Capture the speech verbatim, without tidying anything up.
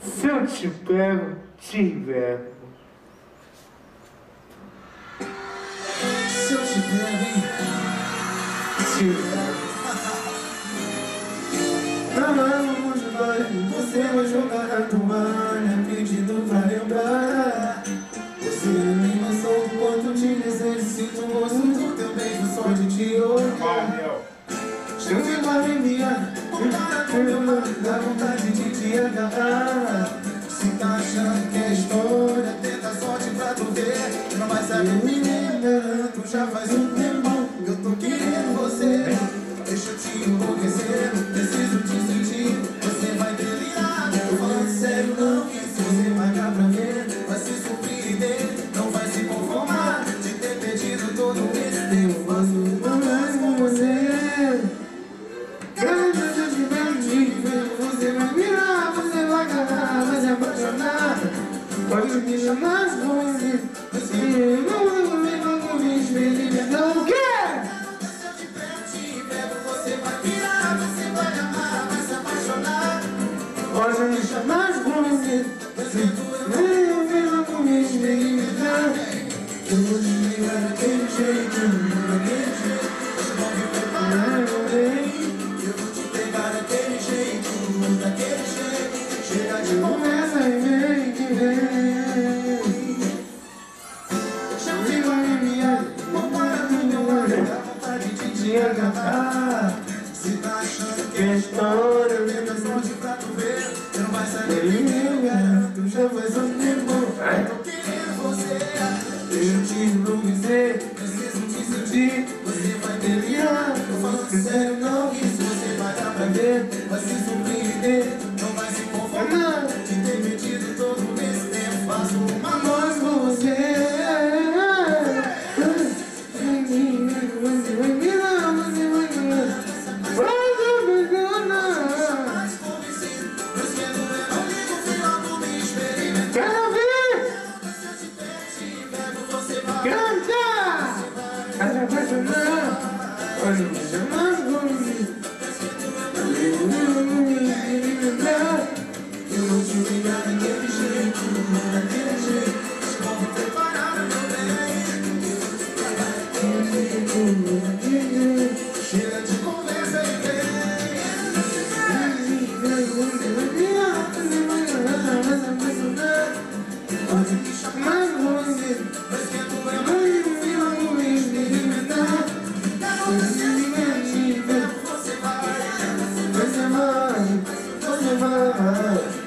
Se eu te pego, te inverno. Se eu te pego, hein? Te inverno. Amamos nós, você vai jogar na toalha, pedindo pra lembrar. Você me lançou o quanto te desejo, sinto o gosto do teu beijo só de te olhar. Chame lá enviar, compara com meu mar, dá vontade de te agarrar. Se tá achando que é história, tenta a sorte pra tu ver. Não vai saber me garanto, já faz um tempo que eu tô querendo você. Deixa eu te enlouquecer, preciso te sentir. Você vai delirar, tô falando sério não. Se você vai cá pra ver, vai se surpreender. Não vai se conformar de ter perdido todo esse tempo. Faço mais com você. Quero te perder, você vai virar, você vai agarrar, vai se apaixonar. Pode me chamar de você. Você não vai comigo, não vou me espelhar. Não, o quê? Pode me chamar de você. Nem eu venho com me esmerilhar. Eu vou te ligar daquele jeito, daquele jeito. Eu vou te pegar daquele jeito, daquele jeito. Chega de conversa e vem que vem. Chame lá e me abre, compara com meu olho, dá vontade de te agarrar. Se tá achando que é história, lembra sorte pra tu ver. Não vai saber ninguém, garanto, já faz um tempo. Eu tô querendo você, deixa eu te enlouquecer. Preciso te sentir, você vai delirar. Tô falando sério não, que se você vai dar pra ver, vai se surpreender. Não vai se conformar de ter perdido todo esse tempo. Faço uma voz com você. Você vai virar, você vai virar. Quero ouvir! Canta! Quero apaixonar! Pode me chamar comigo. Eu vou te ligar daquele jeito, daquele jeito. Como preparar o meu bem. Chega de conversa e vem. Pode me chamar de você. Mas que tu é muito filho, me experimentar. Você me mete, você vai. Você vai, você vai.